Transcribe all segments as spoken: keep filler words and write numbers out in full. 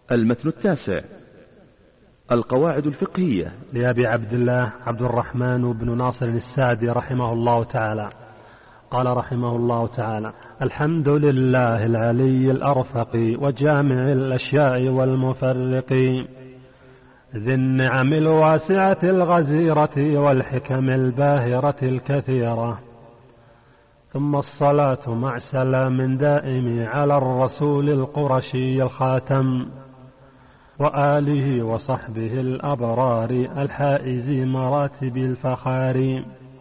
المتن التاسع: القواعد الفقهية، لأبي عبد الله عبد الرحمن بن ناصر السعدي رحمه الله تعالى. قال رحمه الله تعالى: الحمد لله العلي الأرفق وجامع الأشياء والمفرق، ذي النعم الواسعة الغزيرة والحكم الباهرة الكثيرة، ثم الصلاة مع سلام دائم على الرسول القرشي الخاتم، وآله وصحبه الأبرار الحائز مراتب الفخار.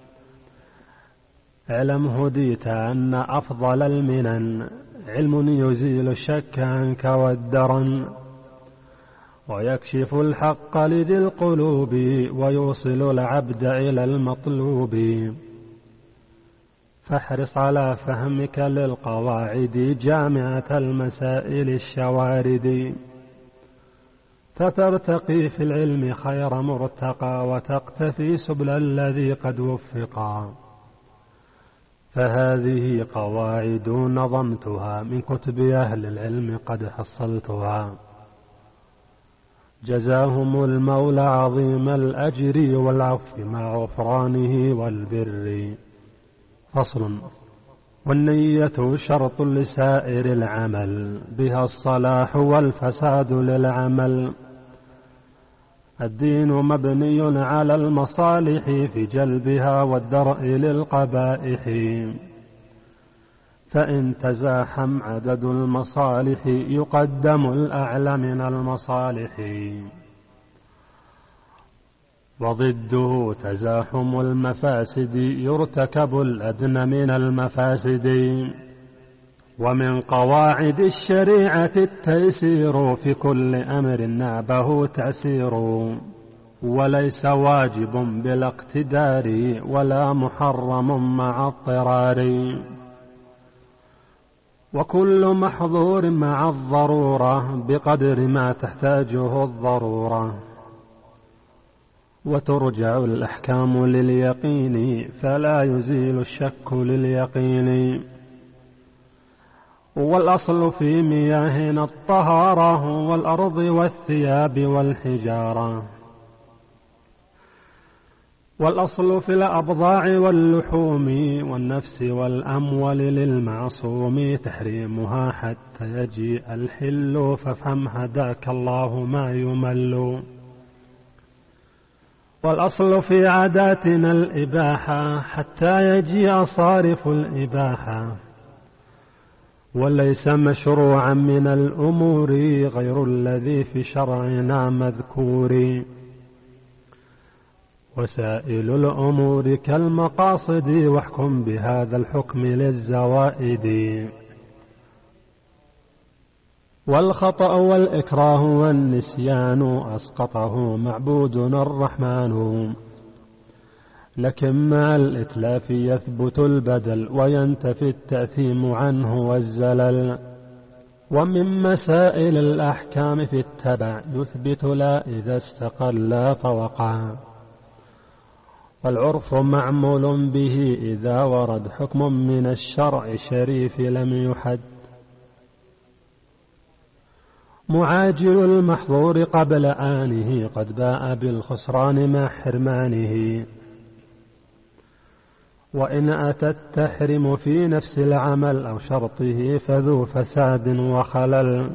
اعلم هديت أن أفضل المنن علم يزيل الشك عنك والدرن، ويكشف الحق لذي القلوب ويوصل العبد إلى المطلوب. فاحرص على فهمك للقواعد جامعة المسائل الشوارد، فترتقي في العلم خير مرتقى وتقتفي سبل الذي قد وفقا. فهذه قواعد نظمتها من كتب أهل العلم قد حصلتها، جزاهم المولى عظيم الأجر والعفو مع غفرانه والبر. فصل: والنية شرط لسائر العمل، بها الصلاح والفساد للعمل. الدين مبني على المصالح في جلبها والدرء للقبائح، فإن تزاحم عدد المصالح يقدم الأعلى من المصالح، وضده تزاحم المفاسد يرتكب الأدنى من المفاسد. ومن قواعد الشريعة التيسير، في كل أمر نابه تأسير، وليس واجب بلا اقتدار ولا محرم مع اضطرار، وكل محظور مع الضرورة بقدر ما تحتاجه الضرورة. وترجع الأحكام لليقين فلا يزيل الشك لليقين. والأصل في مياهنا الطهارة، والأرض والثياب والحجارة. والأصل في الأبضاع واللحوم والنفس والأموال للمعصوم تحريمها حتى يجيء الحل، فافهم هداك الله ما يمل. والأصل في عاداتنا الإباحة حتى يجيء صارف الإباحة، وليس مشروعا من الأمور غير الذي في شرعنا مذكور. وسائل الأمور كالمقاصد، واحكم بهذا الحكم للزوائد. والخطأ والإكراه والنسيان أسقطه معبودنا الرحمن، لكن مع الإتلاف يثبت البدل وينتفي التأثيم عنه والزلل. ومن مسائل الأحكام في التبع يثبت لا إذا استقل فوقع، والعرف معمول به إذا ورد حكم من الشرع شريف لم يحد. معاجل المحظور قبل آنه قد باء بالخسران مع حرمانه، وإن أتى التحرم في نفس العمل أو شرطه فذو فساد وخلل.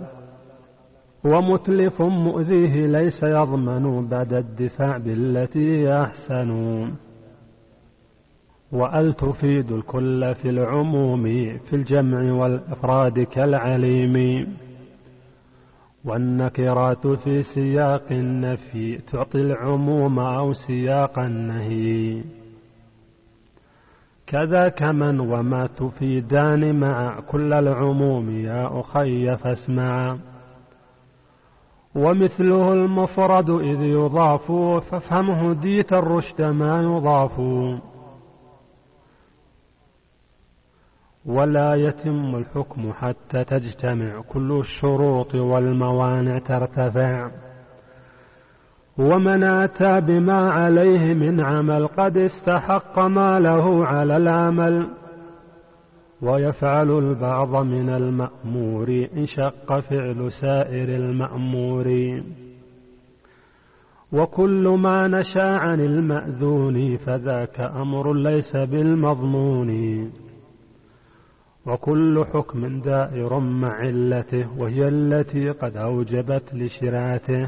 ومتلف مؤذيه ليس يضمن بعد الدفاع بالتي أحسن. وأل تفيد الكل في العموم في الجمع والإفراد كالعليم. والنكرات في سياق النفي تعطي العموم أو سياق النهي، كذاك من وما تفيدان مع كل العموم يا أخي فاسمع. ومثله المفرد إذ يضاف، فافهم هديت الرشد ما يضاف. ولا يتم الحكم حتى تجتمع كل الشروط والموانع ترتفع. ومن أتى بما عليه من عمل قد استحق ما له على العمل، ويفعل البعض من المأمور إن شق فعل سائر المأمور. وكل ما نشا عن المأذون فذاك أمر ليس بالمضمون. وكل حكم دائر مع علته وهي التي قد أوجبت لشراته.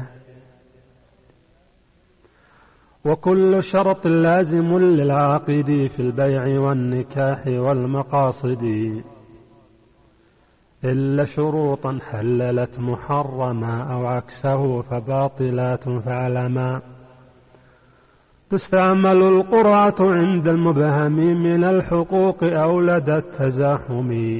وكل شرط لازم للعاقد في البيع والنكاح والمقاصد إلا شروطا حللت محرما أو عكسه فباطلات فعلما. تستعمل القرعة عند المبهم من الحقوق أو لدى التزاحم.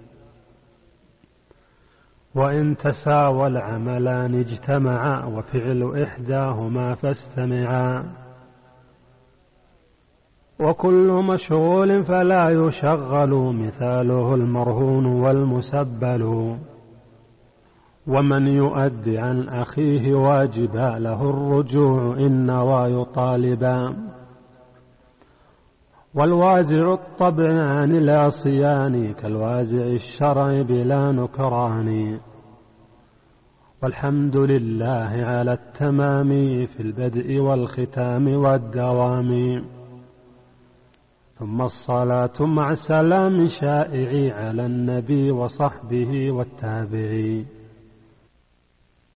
وإن تساوى العملان اجتمعا وفعل إحداهما فاستمعا. وكل مشغول فلا يشغل مثاله المرهون والمسبل. ومن يؤدي عن أخيه واجبا له الرجوع إن نوى يطالبا. والوازع الطبع عن العصيان كالوازع الشرع بلا نكران. والحمد لله على التمام في البدء والختام والدوام. ثم الصلاة مع سلام شائع على النبي وصحبه والتابعين.